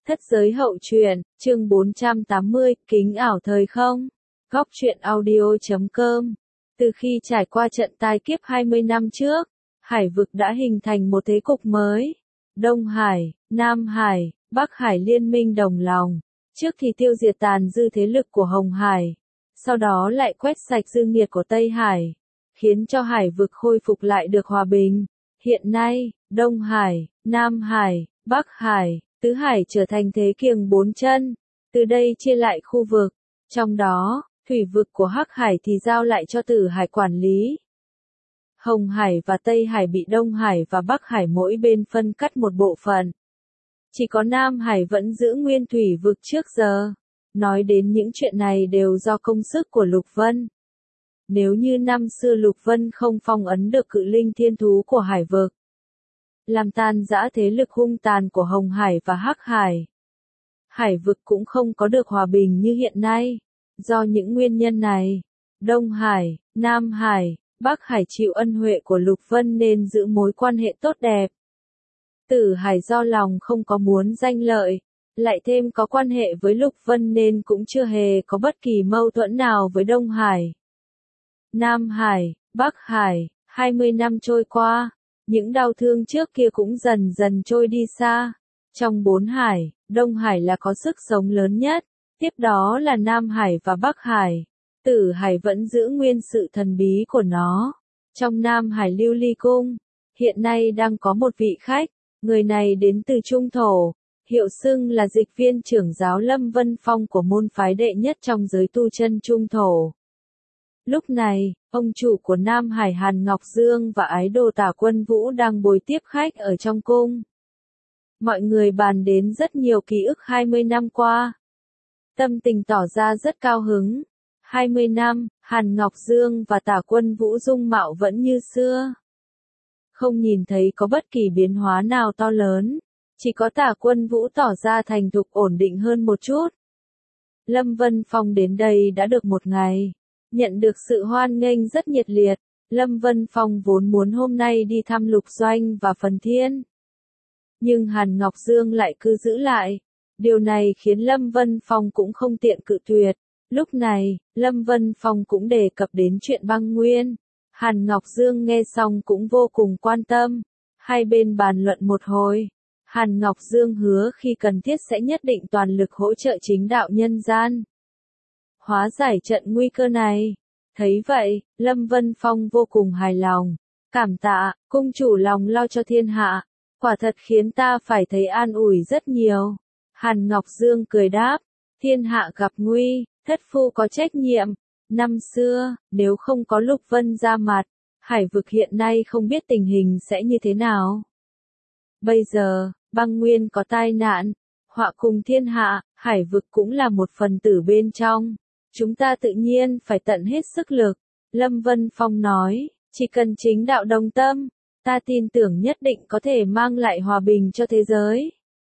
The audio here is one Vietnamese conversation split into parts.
Thất giới hậu truyện, chương 480, kính ảo thời không. Góc truyện audio.com. Từ khi trải qua trận tai kiếp 20 năm trước, hải vực đã hình thành một thế cục mới. Đông Hải, Nam Hải, Bắc Hải liên minh đồng lòng. Trước thì tiêu diệt tàn dư thế lực của Hồng Hải, sau đó lại quét sạch dư nghiệt của Tây Hải, khiến cho hải vực khôi phục lại được hòa bình. Hiện nay, Đông Hải, Nam Hải, Bắc Hải, Tứ Hải trở thành thế kiềng bốn chân, từ đây chia lại khu vực, trong đó, thủy vực của Hắc Hải thì giao lại cho Tử Hải quản lý. Hồng Hải và Tây Hải bị Đông Hải và Bắc Hải mỗi bên phân cắt một bộ phận. Chỉ có Nam Hải vẫn giữ nguyên thủy vực trước giờ. Nói đến những chuyện này đều do công sức của Lục Vân. Nếu như năm xưa Lục Vân không phong ấn được cự linh thiên thú của hải vực, làm tan rã thế lực hung tàn của Hồng Hải và Hắc Hải, hải vực cũng không có được hòa bình như hiện nay. Do những nguyên nhân này, Đông Hải, Nam Hải, Bắc Hải chịu ân huệ của Lục Vân nên giữ mối quan hệ tốt đẹp. Tử Hải do lòng không có muốn danh lợi, lại thêm có quan hệ với Lục Vân nên cũng chưa hề có bất kỳ mâu thuẫn nào với Đông Hải. Nam Hải, Bắc Hải, 20 năm trôi qua, những đau thương trước kia cũng dần dần trôi đi xa. Trong bốn hải, Đông Hải là có sức sống lớn nhất, tiếp đó là Nam Hải và Bắc Hải. Tử Hải vẫn giữ nguyên sự thần bí của nó. Trong Nam Hải Lưu Ly Cung, hiện nay đang có một vị khách, người này đến từ Trung Thổ, hiệu xưng là dịch viên trưởng giáo Lâm Vân Phong của môn phái đệ nhất trong giới tu chân Trung Thổ. Lúc này, ông chủ của Nam Hải Hàn Ngọc Dương và ái đồ Tả Quân Vũ đang bồi tiếp khách ở trong cung. Mọi người bàn đến rất nhiều ký ức 20 năm qua. Tâm tình tỏ ra rất cao hứng. 20 năm, Hàn Ngọc Dương và Tả Quân Vũ dung mạo vẫn như xưa. Không nhìn thấy có bất kỳ biến hóa nào to lớn. Chỉ có Tả Quân Vũ tỏ ra thành thục ổn định hơn một chút. Lâm Vân Phong đến đây đã được một ngày. Nhận được sự hoan nghênh rất nhiệt liệt, Lâm Vân Phong vốn muốn hôm nay đi thăm Lục Doanh và Phần Thiên. Nhưng Hàn Ngọc Dương lại cứ giữ lại. Điều này khiến Lâm Vân Phong cũng không tiện cự tuyệt. Lúc này, Lâm Vân Phong cũng đề cập đến chuyện băng nguyên. Hàn Ngọc Dương nghe xong cũng vô cùng quan tâm. Hai bên bàn luận một hồi. Hàn Ngọc Dương hứa khi cần thiết sẽ nhất định toàn lực hỗ trợ chính đạo nhân gian, hóa giải trận nguy cơ này. Thấy vậy, Lâm Vân Phong vô cùng hài lòng. Cảm tạ, cung chủ lòng lo cho thiên hạ. Quả thật khiến ta phải thấy an ủi rất nhiều. Hàn Ngọc Dương cười đáp, thiên hạ gặp nguy, thất phu có trách nhiệm. Năm xưa, nếu không có Lục Vân ra mặt, hải vực hiện nay không biết tình hình sẽ như thế nào. Bây giờ, băng nguyên có tai nạn, họa cùng thiên hạ, hải vực cũng là một phần tử bên trong. Chúng ta tự nhiên phải tận hết sức lực. Lâm Vân Phong nói, chỉ cần chính đạo đồng tâm, ta tin tưởng nhất định có thể mang lại hòa bình cho thế giới.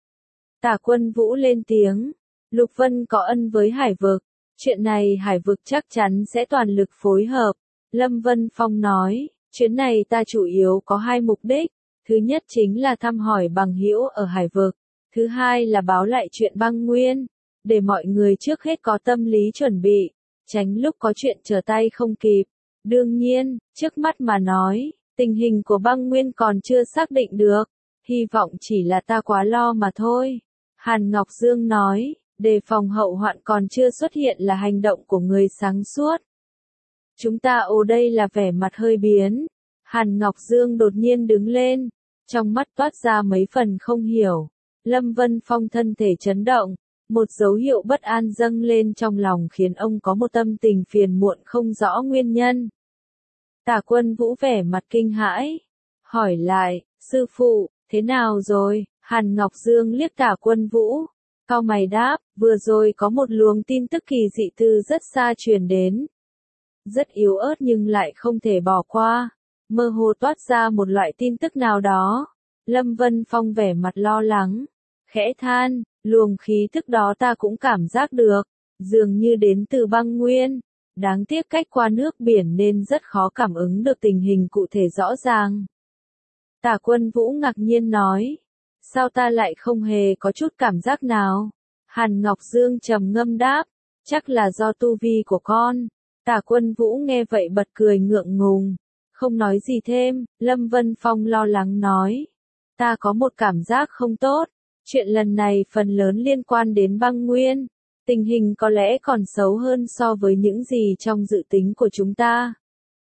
Tả Quân Vũ lên tiếng, Lục Vân có ân với hải vực, chuyện này hải vực chắc chắn sẽ toàn lực phối hợp. Lâm Vân Phong nói, chuyến này ta chủ yếu có hai mục đích, thứ nhất chính là thăm hỏi bằng hữu ở hải vực, thứ hai là báo lại chuyện băng nguyên, để mọi người trước hết có tâm lý chuẩn bị, tránh lúc có chuyện trở tay không kịp. Đương nhiên, trước mắt mà nói, tình hình của băng nguyên còn chưa xác định được, hy vọng chỉ là ta quá lo mà thôi. Hàn Ngọc Dương nói, đề phòng hậu hoạn còn chưa xuất hiện là hành động của người sáng suốt. Chúng ta ở đây là vẻ mặt hơi biến. Hàn Ngọc Dương đột nhiên đứng lên, trong mắt toát ra mấy phần không hiểu. Lâm Vân Phong thân thể chấn động, một dấu hiệu bất an dâng lên trong lòng khiến ông có một tâm tình phiền muộn không rõ nguyên nhân. Tả Quân Vũ vẻ mặt kinh hãi, hỏi lại, sư phụ, thế nào rồi? Hàn Ngọc Dương liếc Tả Quân Vũ, cau mày đáp, vừa rồi có một luồng tin tức kỳ dị từ rất xa truyền đến. Rất yếu ớt nhưng lại không thể bỏ qua, mơ hồ toát ra một loại tin tức nào đó. Lâm Vân Phong vẻ mặt lo lắng, khẽ than, luồng khí tức đó ta cũng cảm giác được, dường như đến từ băng nguyên. Đáng tiếc cách qua nước biển nên rất khó cảm ứng được tình hình cụ thể rõ ràng. Tả Quân Vũ ngạc nhiên nói, Sao ta lại không hề có chút cảm giác nào? Hàn Ngọc Dương trầm ngâm đáp, chắc là do tu vi của con. Tả Quân Vũ nghe vậy bật cười ngượng ngùng, không nói gì thêm. Lâm Vân Phong lo lắng nói, ta có một cảm giác không tốt, chuyện lần này phần lớn liên quan đến băng nguyên, tình hình có lẽ còn xấu hơn so với những gì trong dự tính của chúng ta.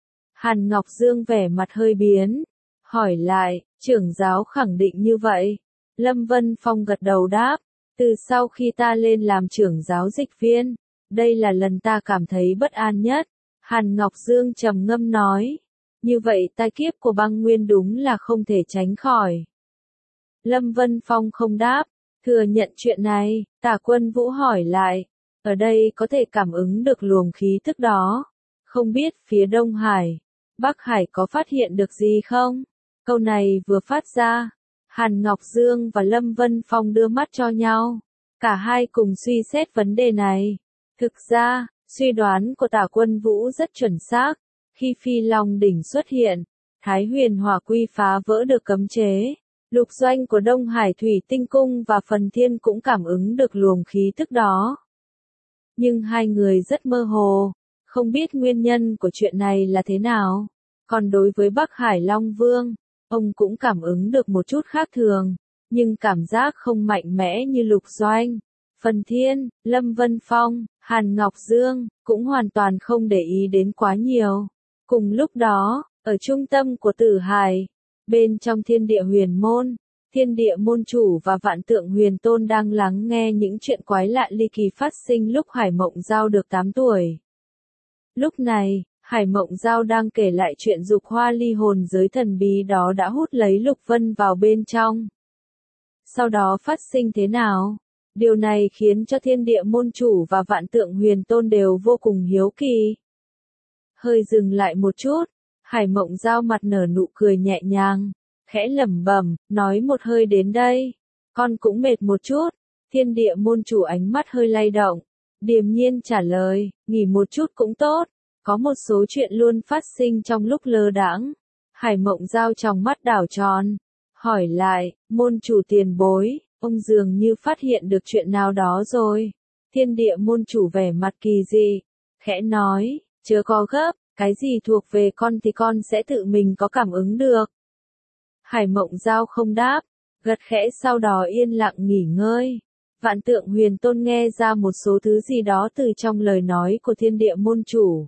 Hàn Ngọc Dương vẻ mặt hơi biến, hỏi lại, trưởng giáo khẳng định như vậy? Lâm Vân Phong gật đầu đáp, từ sau khi ta lên làm trưởng giáo dịch viên, đây là lần ta cảm thấy bất an nhất. Hàn Ngọc Dương trầm ngâm nói, như vậy tai kiếp của băng nguyên đúng là không thể tránh khỏi. Lâm Vân Phong không đáp, thừa nhận chuyện này. Tả Quân Vũ hỏi lại, ở đây có thể cảm ứng được luồng khí tức đó, không biết phía Đông Hải, Bắc Hải có phát hiện được gì không? Câu này vừa phát ra, Hàn Ngọc Dương và Lâm Vân Phong đưa mắt cho nhau, cả hai cùng suy xét vấn đề này. Thực ra, suy đoán của Tả Quân Vũ rất chuẩn xác, khi Phi Long đỉnh xuất hiện, Thái Huyền Hỏa Quy phá vỡ được cấm chế, lục doanh của Đông Hải Thủy Tinh Cung và Phần Thiên cũng cảm ứng được luồng khí tức đó. Nhưng hai người rất mơ hồ, không biết nguyên nhân của chuyện này là thế nào. Còn đối với Bắc Hải Long Vương, ông cũng cảm ứng được một chút khác thường, nhưng cảm giác không mạnh mẽ như lục doanh. Phần Thiên, Lâm Vân Phong, Hàn Ngọc Dương, cũng hoàn toàn không để ý đến quá nhiều. Cùng lúc đó, ở trung tâm của Tử Hải, bên trong thiên địa huyền môn, thiên địa môn chủ và vạn tượng huyền tôn đang lắng nghe những chuyện quái lạ ly kỳ phát sinh lúc Hải Mộng Giao được 8 tuổi. Lúc này, Hải Mộng Giao đang kể lại chuyện dục hoa ly hồn giới thần bí đó đã hút lấy Lục Vân vào bên trong. Sau đó phát sinh thế nào? Điều này khiến cho thiên địa môn chủ và vạn tượng huyền tôn đều vô cùng hiếu kỳ. Hơi dừng lại một chút, Hải Mộng Giao mặt nở nụ cười nhẹ nhàng, khẽ lẩm bẩm, nói một hơi đến đây. Con cũng mệt một chút. Thiên địa môn chủ ánh mắt hơi lay động, điềm nhiên trả lời, nghỉ một chút cũng tốt. Có một số chuyện luôn phát sinh trong lúc lơ đãng. Hải Mộng Giao trong mắt đảo tròn, hỏi lại, môn chủ tiền bối, ông dường như phát hiện được chuyện nào đó rồi. Thiên địa môn chủ vẻ mặt kỳ dị, khẽ nói, chớ có gấp, cái gì thuộc về con thì con sẽ tự mình có cảm ứng được. Hải Mộng Giao không đáp, gật khẽ sau đó yên lặng nghỉ ngơi. Vạn tượng huyền tôn nghe ra một số thứ gì đó từ trong lời nói của thiên địa môn chủ.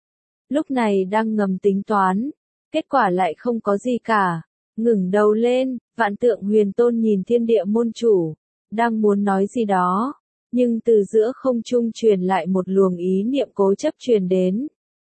Lúc này đang ngầm tính toán, kết quả lại không có gì cả. Ngừng đầu lên, vạn tượng huyền tôn nhìn thiên địa môn chủ, đang muốn nói gì đó, nhưng từ giữa không trung truyền lại một luồng ý niệm cố chấp truyền đến.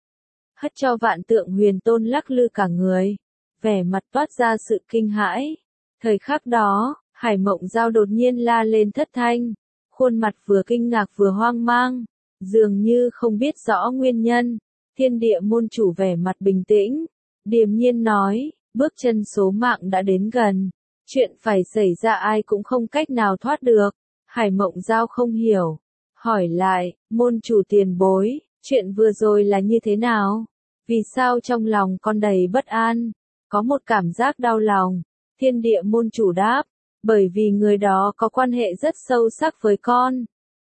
Hất cho vạn tượng huyền tôn lắc lư cả người, vẻ mặt toát ra sự kinh hãi. Thời khắc đó, Hải Mộng Giao đột nhiên la lên thất thanh, khuôn mặt vừa kinh ngạc vừa hoang mang, dường như không biết rõ nguyên nhân. Thiên địa môn chủ vẻ mặt bình tĩnh, điềm nhiên nói, bước chân số mạng đã đến gần, chuyện phải xảy ra ai cũng không cách nào thoát được. Hải Mộng Giao không hiểu, hỏi lại, môn chủ tiền bối, chuyện vừa rồi là như thế nào? Vì sao trong lòng con đầy bất an, có một cảm giác đau lòng? Thiên địa môn chủ đáp, bởi vì người đó có quan hệ rất sâu sắc với con.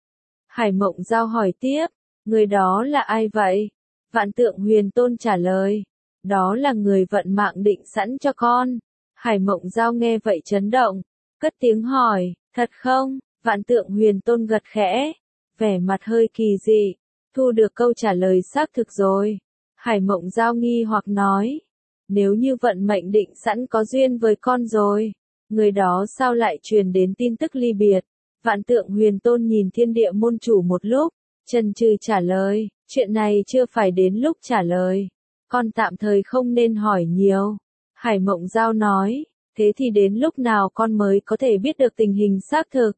Hải Mộng Giao hỏi tiếp, người đó là ai vậy? Vạn tượng huyền tôn trả lời, đó là người vận mạng định sẵn cho con. Hải Mộng Giao nghe vậy chấn động, cất tiếng hỏi, thật không? Vạn tượng huyền tôn gật khẽ, vẻ mặt hơi kỳ dị, thu được câu trả lời xác thực rồi. Hải Mộng Giao nghi hoặc nói, nếu như vận mệnh định sẵn có duyên với con rồi, người đó sao lại truyền đến tin tức ly biệt? Vạn tượng huyền tôn nhìn thiên địa môn chủ một lúc, chần chừ trả lời, chuyện này chưa phải đến lúc trả lời, con tạm thời không nên hỏi nhiều. Hải Mộng Giao nói, thế thì đến lúc nào con mới có thể biết được tình hình xác thực?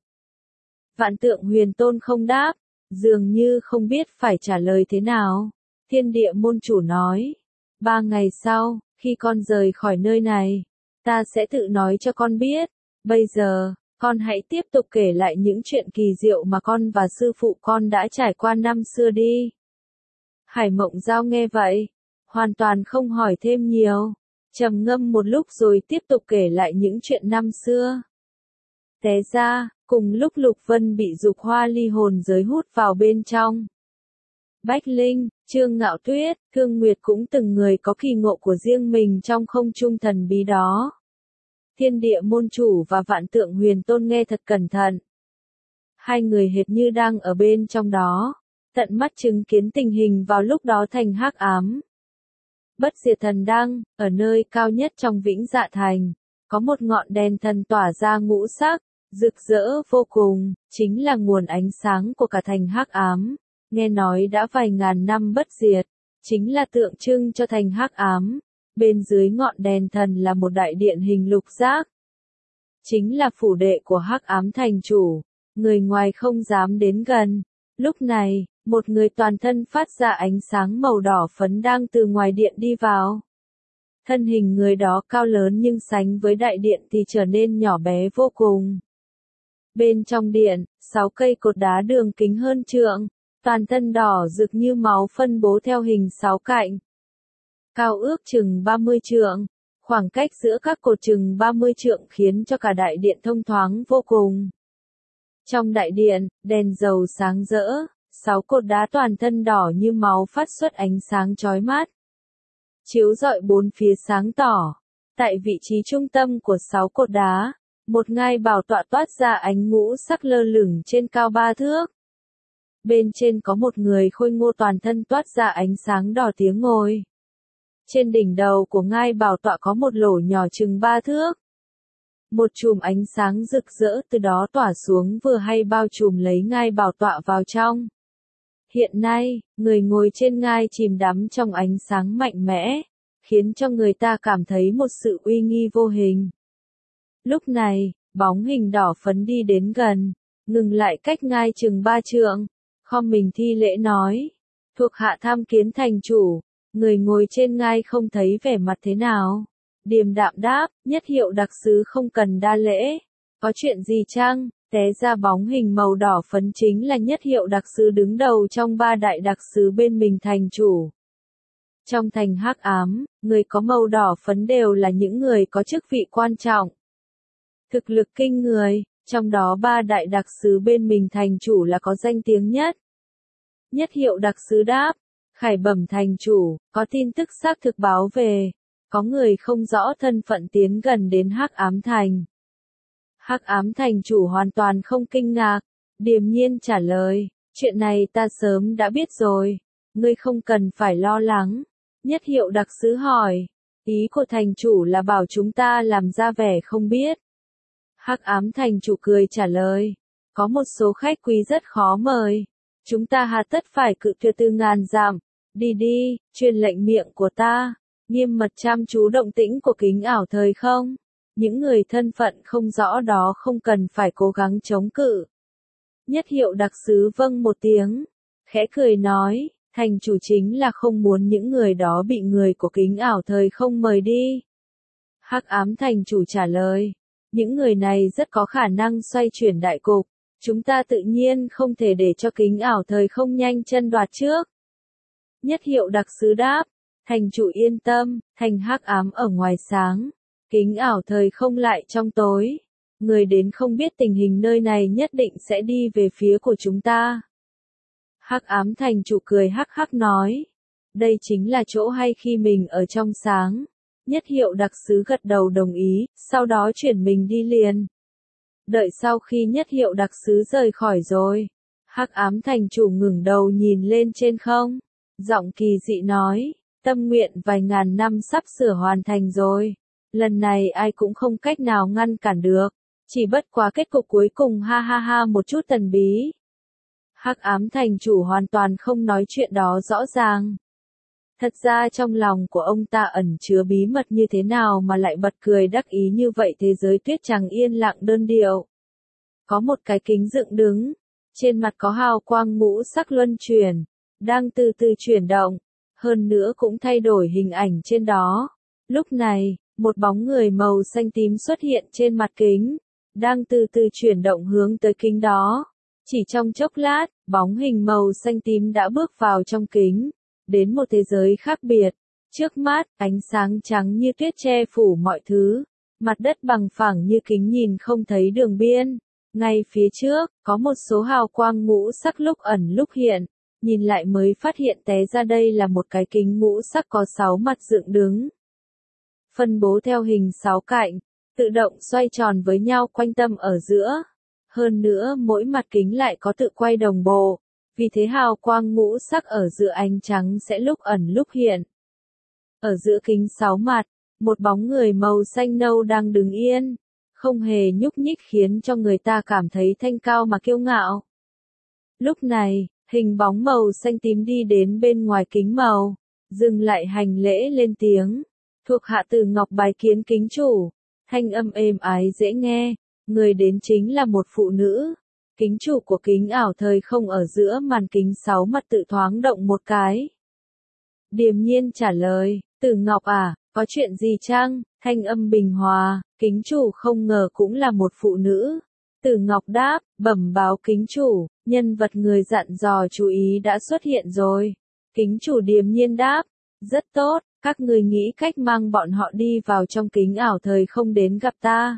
Vạn tượng huyền tôn không đáp, dường như không biết phải trả lời thế nào. Thiên địa môn chủ nói, 3 ngày sau, khi con rời khỏi nơi này, ta sẽ tự nói cho con biết. Bây giờ, con hãy tiếp tục kể lại những chuyện kỳ diệu mà con và sư phụ con đã trải qua năm xưa đi. Hải Mộng Giao nghe vậy, hoàn toàn không hỏi thêm nhiều, trầm ngâm một lúc rồi tiếp tục kể lại những chuyện năm xưa. Té ra, cùng lúc Lục Vân bị dục hoa ly hồn giới hút vào bên trong. Bách Linh, Trương Ngạo Tuyết, Thương Nguyệt cũng từng người có kỳ ngộ của riêng mình trong không trung thần bí đó. Thiên địa môn chủ và Vạn Tượng Huyền Tôn nghe thật cẩn thận. Hai người hệt như đang ở bên trong đó, tận mắt chứng kiến tình hình vào lúc đó thành hắc ám. Bất diệt thần đăng, ở nơi cao nhất trong Vĩnh Dạ Thành, có một ngọn đèn thần tỏa ra ngũ sắc, rực rỡ vô cùng, chính là nguồn ánh sáng của cả thành hắc ám. Nghe nói đã vài ngàn năm bất diệt, chính là tượng trưng cho thành hắc ám. Bên dưới ngọn đèn thần là một đại điện hình lục giác. Chính là phủ đệ của hắc ám thành chủ, người ngoài không dám đến gần. Lúc này, một người toàn thân phát ra ánh sáng màu đỏ phấn đang từ ngoài điện đi vào. Thân hình người đó cao lớn nhưng sánh với đại điện thì trở nên nhỏ bé vô cùng. Bên trong điện, 6 cây cột đá đường kính hơn trượng, toàn thân đỏ rực như máu phân bố theo hình 6 cạnh. Cao ước chừng 30 trượng, khoảng cách giữa các cột chừng 30 trượng khiến cho cả đại điện thông thoáng vô cùng. Trong đại điện, đèn dầu sáng rỡ, 6 cột đá toàn thân đỏ như máu phát xuất ánh sáng chói mắt, chiếu rọi bốn phía sáng tỏ. Tại vị trí trung tâm của 6 cột đá, một ngai bảo tọa toát ra ánh ngũ sắc lơ lửng trên cao 3 thước. Bên trên có một người khôi ngô toàn thân toát ra ánh sáng đỏ tiếng ngồi. Trên đỉnh đầu của ngai bảo tọa có một lỗ nhỏ chừng 3 thước. Một chùm ánh sáng rực rỡ từ đó tỏa xuống vừa hay bao trùm lấy ngai bảo tọa vào trong. Hiện nay, người ngồi trên ngai chìm đắm trong ánh sáng mạnh mẽ, khiến cho người ta cảm thấy một sự uy nghi vô hình. Lúc này, bóng hình đỏ phấn đi đến gần, ngừng lại cách ngai chừng 3 trượng, khom mình thi lễ nói, thuộc hạ tham kiến thành chủ. Người ngồi trên ngai không thấy vẻ mặt thế nào. Điềm đạm đáp, nhất hiệu đặc sứ không cần đa lễ. Có chuyện gì chăng? Té ra bóng hình màu đỏ phấn chính là nhất hiệu đặc sứ đứng đầu trong 3 đại đặc sứ bên mình thành chủ. Trong thành hắc ám, người có màu đỏ phấn đều là những người có chức vị quan trọng. Thực lực kinh người, trong đó 3 đại đặc sứ bên mình thành chủ là có danh tiếng nhất. Nhất hiệu đặc sứ đáp, khải bẩm thành chủ, có tin tức xác thực báo về, có người không rõ thân phận tiến gần đến hắc ám thành. Hắc ám thành chủ hoàn toàn không kinh ngạc, điềm nhiên trả lời, chuyện này ta sớm đã biết rồi, ngươi không cần phải lo lắng. Nhất hiệu đặc sứ hỏi, ý của thành chủ là bảo chúng ta làm ra vẻ không biết. Hắc ám thành chủ cười trả lời, có một số khách quý rất khó mời, chúng ta hà tất phải cự tuyệt từ ngàn dặm. Đi đi, truyền lệnh miệng của ta, nghiêm mật chăm chú động tĩnh của kính ảo thời không. Những người thân phận không rõ đó không cần phải cố gắng chống cự. Nhất hiệu đặc sứ vâng một tiếng, khẽ cười nói, thành chủ chính là không muốn những người đó bị người của kính ảo thời không mời đi. Hắc ám thành chủ trả lời, những người này rất có khả năng xoay chuyển đại cục, chúng ta tự nhiên không thể để cho kính ảo thời không nhanh chân đoạt trước. Nhất hiệu đặc sứ đáp, thành chủ yên tâm, thành hắc ám ở ngoài sáng, kính ảo thời không lại trong tối. Người đến không biết tình hình nơi này nhất định sẽ đi về phía của chúng ta. Hắc ám thành chủ cười hắc hắc nói, đây chính là chỗ hay khi mình ở trong sáng. Nhất hiệu đặc sứ gật đầu đồng ý, sau đó chuyển mình đi liền. Đợi sau khi nhất hiệu đặc sứ rời khỏi rồi, hắc ám thành chủ ngẩng đầu nhìn lên trên không. Giọng kỳ dị nói, tâm nguyện vài ngàn năm sắp sửa hoàn thành rồi. Lần này ai cũng không cách nào ngăn cản được. Chỉ bất quá kết cục cuối cùng ha ha ha một chút thần bí. Hắc ám thành chủ hoàn toàn không nói chuyện đó rõ ràng. Thật ra trong lòng của ông ta ẩn chứa bí mật như thế nào mà lại bật cười đắc ý như vậy. Thế giới tuyết trắng yên lặng đơn điệu. Có một cái kính dựng đứng. Trên mặt có hào quang ngũ sắc luân chuyển. Đang từ từ chuyển động. Hơn nữa cũng thay đổi hình ảnh trên đó. Lúc này, một bóng người màu xanh tím xuất hiện trên mặt kính. Đang từ từ chuyển động hướng tới kính đó. Chỉ trong chốc lát, bóng hình màu xanh tím đã bước vào trong kính. Đến một thế giới khác biệt. Trước mắt, ánh sáng trắng như tuyết che phủ mọi thứ. Mặt đất bằng phẳng như kính nhìn không thấy đường biên. Ngay phía trước, có một số hào quang ngũ sắc lúc ẩn lúc hiện. Nhìn lại mới phát hiện té ra đây là một cái kính ngũ sắc có 6 mặt dựng đứng. Phân bố theo hình 6 cạnh, tự động xoay tròn với nhau quanh tâm ở giữa. Hơn nữa mỗi mặt kính lại có tự quay đồng bộ, vì thế hào quang ngũ sắc ở giữa ánh trắng sẽ lúc ẩn lúc hiện. Ở giữa kính 6 mặt, một bóng người màu xanh nâu đang đứng yên, không hề nhúc nhích khiến cho người ta cảm thấy thanh cao mà kiêu ngạo. Lúc này, hình bóng màu xanh tím đi đến bên ngoài kính màu, dừng lại hành lễ lên tiếng. Thuộc hạ Từ Ngọc bái kiến kính chủ. Thanh âm êm ái dễ nghe, người đến chính là một phụ nữ. Kính chủ của kính ảo thời không ở giữa màn kính 6 mặt tự thoáng động một cái. Điềm nhiên trả lời, Từ Ngọc à, có chuyện gì chăng? Thanh âm bình hòa, kính chủ không ngờ cũng là một phụ nữ. Từ Ngọc đáp, bẩm báo kính chủ, nhân vật người dặn dò chú ý đã xuất hiện rồi. Kính chủ điềm nhiên đáp, rất tốt, các người nghĩ cách mang bọn họ đi vào trong kính ảo thời không đến gặp ta.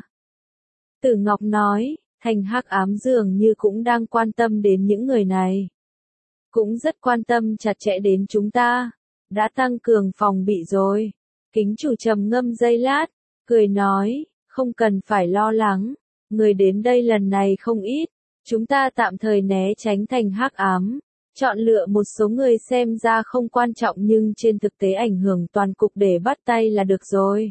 Từ Ngọc nói, thành hắc ám dường như cũng đang quan tâm đến những người này. Cũng rất quan tâm chặt chẽ đến chúng ta. Đã tăng cường phòng bị rồi. Kính chủ trầm ngâm giây lát, cười nói, không cần phải lo lắng. Người đến đây lần này không ít. Chúng ta tạm thời né tránh thành hắc ám. Chọn lựa một số người xem ra không quan trọng nhưng trên thực tế ảnh hưởng toàn cục để bắt tay là được rồi.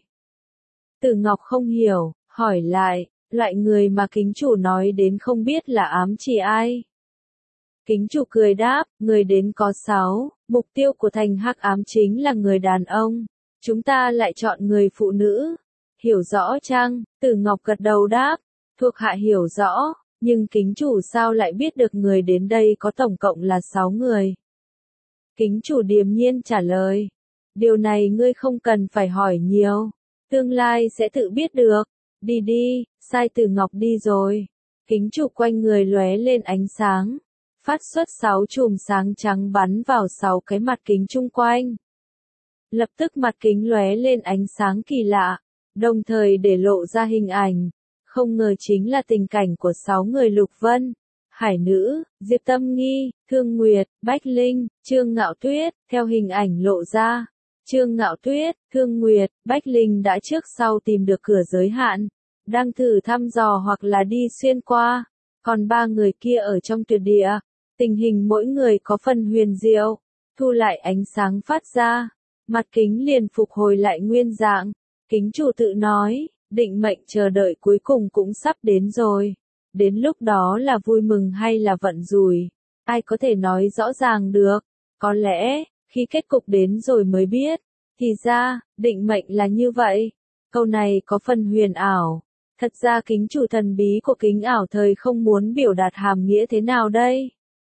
Từ Ngọc không hiểu, hỏi lại, loại người mà kính chủ nói đến không biết là ám chỉ ai. Kính chủ cười đáp, người đến có 6, mục tiêu của thành hắc ám chính là người đàn ông. Chúng ta lại chọn người phụ nữ. Hiểu rõ chăng? Từ Ngọc gật đầu đáp, thuộc hạ hiểu rõ. Nhưng kính chủ sao lại biết được người đến đây có tổng cộng là 6 người? Kính chủ điềm nhiên trả lời. Điều này ngươi không cần phải hỏi nhiều. Tương lai sẽ tự biết được. Đi đi, sai Từ Ngọc đi rồi. Kính chủ quanh người lóe lên ánh sáng. Phát xuất 6 chùm sáng trắng bắn vào 6 cái mặt kính chung quanh. Lập tức mặt kính lóe lên ánh sáng kỳ lạ. Đồng thời để lộ ra hình ảnh. Không ngờ chính là tình cảnh của 6 người Lục Vân, Hải Nữ, Diệp Tâm Nghi, Thương Nguyệt, Bách Linh, Trương Ngạo Tuyết, theo hình ảnh lộ ra. Trương Ngạo Tuyết, Thương Nguyệt, Bách Linh đã trước sau tìm được cửa giới hạn, đang thử thăm dò hoặc là đi xuyên qua. Còn 3 người kia ở trong tuyệt địa, tình hình mỗi người có phần huyền diệu, thu lại ánh sáng phát ra, mặt kính liền phục hồi lại nguyên dạng. Kính chủ tự nói. Định mệnh chờ đợi cuối cùng cũng sắp đến rồi. Đến lúc đó là vui mừng hay là vận rủi, ai có thể nói rõ ràng được. Có lẽ, khi kết cục đến rồi mới biết. Thì ra, định mệnh là như vậy. Câu này có phần huyền ảo. Thật ra kính chủ thần bí của kính ảo thời không muốn biểu đạt hàm nghĩa thế nào đây?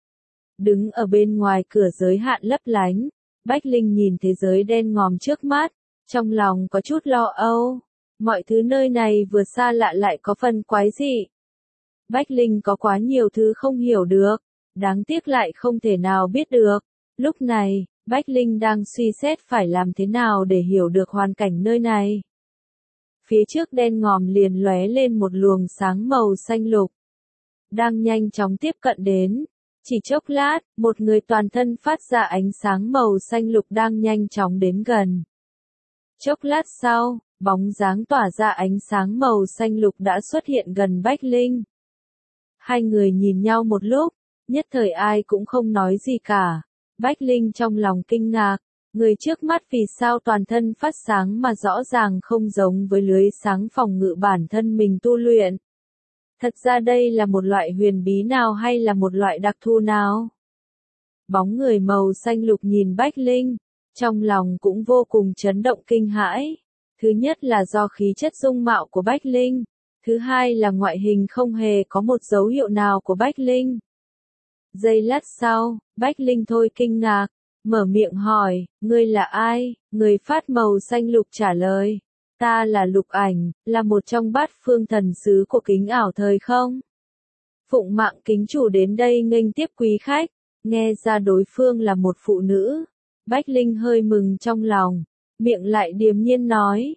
Đứng ở bên ngoài cửa giới hạn lấp lánh, Bách Linh nhìn thế giới đen ngòm trước mắt, trong lòng có chút lo âu. Mọi thứ nơi này vừa xa lạ lại có phần quái dị. Bách Linh có quá nhiều thứ không hiểu được, đáng tiếc lại không thể nào biết được. Lúc này, Bách Linh đang suy xét phải làm thế nào để hiểu được hoàn cảnh nơi này. Phía trước đen ngòm liền lóe lên một luồng sáng màu xanh lục. Đang nhanh chóng tiếp cận đến. Chỉ chốc lát, một người toàn thân phát ra ánh sáng màu xanh lục đang nhanh chóng đến gần. Chốc lát sau, bóng dáng tỏa ra ánh sáng màu xanh lục đã xuất hiện gần Bách Linh. Hai người nhìn nhau một lúc, nhất thời ai cũng không nói gì cả. Bách Linh trong lòng kinh ngạc, người trước mắt vì sao toàn thân phát sáng mà rõ ràng không giống với lưới sáng phòng ngự bản thân mình tu luyện. Thật ra đây là một loại huyền bí nào hay là một loại đặc thù nào? Bóng người màu xanh lục nhìn Bách Linh, trong lòng cũng vô cùng chấn động kinh hãi. Thứ nhất là do khí chất dung mạo của Bách Linh. Thứ hai là ngoại hình không hề có một dấu hiệu nào của Bách Linh. Giây lát sau, Bách Linh thôi kinh ngạc, mở miệng hỏi, ngươi là ai? Người phát màu xanh lục trả lời, ta là Lục Ảnh, là một trong bát phương thần sứ của kính ảo thời không. Phụng mạng kính chủ đến đây nghênh tiếp quý khách, nghe ra đối phương là một phụ nữ. Bách Linh hơi mừng trong lòng, miệng lại điềm nhiên nói,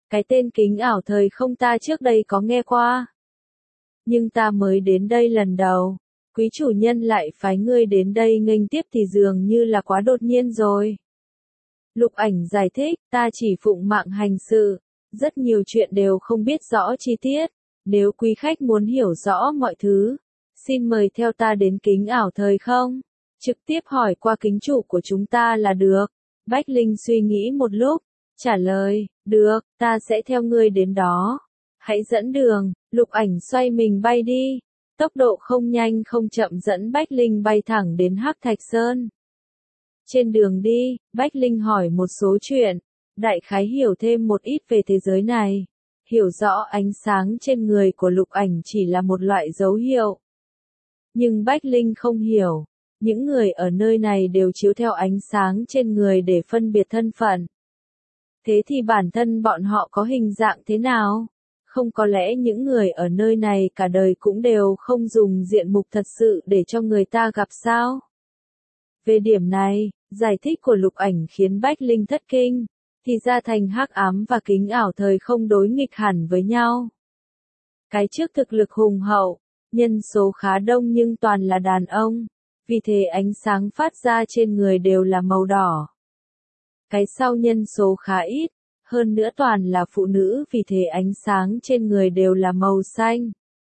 Cái tên kính ảo thời không ta trước đây có nghe qua. Nhưng ta mới đến đây lần đầu. Quý chủ nhân lại phái ngươi đến đây nghênh tiếp thì dường như là quá đột nhiên rồi. Lục Ảnh giải thích, ta chỉ phụng mạng hành sự. Rất nhiều chuyện đều không biết rõ chi tiết. Nếu quý khách muốn hiểu rõ mọi thứ, xin mời theo ta đến kính ảo thời không. Trực tiếp hỏi qua kính chủ của chúng ta là được. Bách Linh suy nghĩ một lúc, trả lời, được, ta sẽ theo ngươi đến đó. Hãy dẫn đường. Lục Ảnh xoay mình bay đi. Tốc độ không nhanh không chậm dẫn Bách Linh bay thẳng đến Hắc Thạch Sơn. Trên đường đi, Bách Linh hỏi một số chuyện, đại khái hiểu thêm một ít về thế giới này. Hiểu rõ ánh sáng trên người của Lục Ảnh chỉ là một loại dấu hiệu. Nhưng Bách Linh không hiểu, những người ở nơi này đều chiếu theo ánh sáng trên người để phân biệt thân phận. Thế thì bản thân bọn họ có hình dạng thế nào? Không có lẽ những người ở nơi này cả đời cũng đều không dùng diện mục thật sự để cho người ta gặp sao? Về điểm này, giải thích của Lục Ảnh khiến Bách Linh thất kinh, thì ra thành hắc ám và kính ảo thời không đối nghịch hẳn với nhau. Cái trước thực lực hùng hậu, nhân số khá đông nhưng toàn là đàn ông, vì thế ánh sáng phát ra trên người đều là màu đỏ. Cái sau nhân số khá ít, hơn nữa toàn là phụ nữ vì thế ánh sáng trên người đều là màu xanh.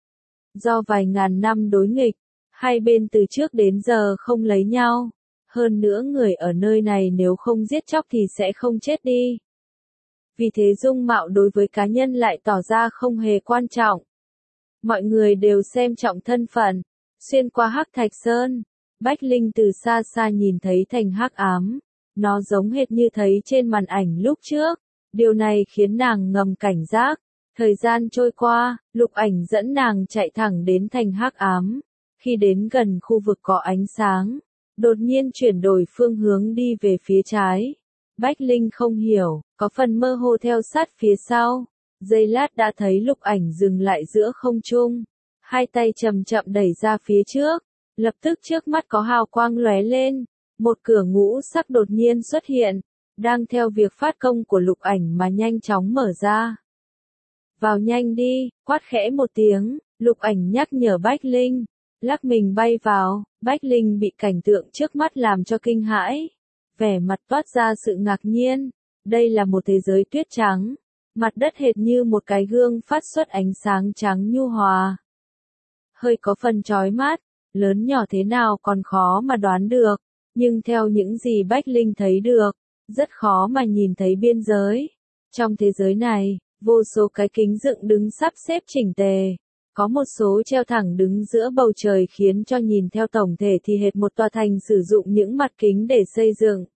Do vài ngàn năm đối nghịch, hai bên từ trước đến giờ không lấy nhau. Hơn nữa người ở nơi này nếu không giết chóc thì sẽ không chết đi. Vì thế dung mạo đối với cá nhân lại tỏ ra không hề quan trọng. Mọi người đều xem trọng thân phận. Xuyên qua Hắc Thạch Sơn, Bách Linh từ xa xa nhìn thấy thành hắc ám. Nó giống hệt như thấy trên màn ảnh lúc trước. Điều này khiến nàng ngầm cảnh giác. Thời gian trôi qua, Lục Ảnh dẫn nàng chạy thẳng đến thành hắc ám. Khi đến gần khu vực có ánh sáng, đột nhiên chuyển đổi phương hướng đi về phía trái. Bách Linh không hiểu, có phần mơ hồ theo sát phía sau. Giây lát đã thấy Lục Ảnh dừng lại giữa không trung. Hai tay chậm chậm đẩy ra phía trước. Lập tức trước mắt có hào quang lóe lên. Một cửa ngũ sắc đột nhiên xuất hiện. Đang theo việc phát công của Lục Ảnh mà nhanh chóng mở ra. Vào nhanh đi, quát khẽ một tiếng, Lục Ảnh nhắc nhở Bách Linh. Lắc mình bay vào, Bách Linh bị cảnh tượng trước mắt làm cho kinh hãi. Vẻ mặt toát ra sự ngạc nhiên. Đây là một thế giới tuyết trắng. Mặt đất hệt như một cái gương phát xuất ánh sáng trắng nhu hòa. Hơi có phần chói mắt, lớn nhỏ thế nào còn khó mà đoán được. Nhưng theo những gì Bách Linh thấy được, rất khó mà nhìn thấy biên giới. Trong thế giới này, vô số cái kính dựng đứng sắp xếp chỉnh tề. Có một số treo thẳng đứng giữa bầu trời khiến cho nhìn theo tổng thể thì hệt một tòa thành sử dụng những mặt kính để xây dựng.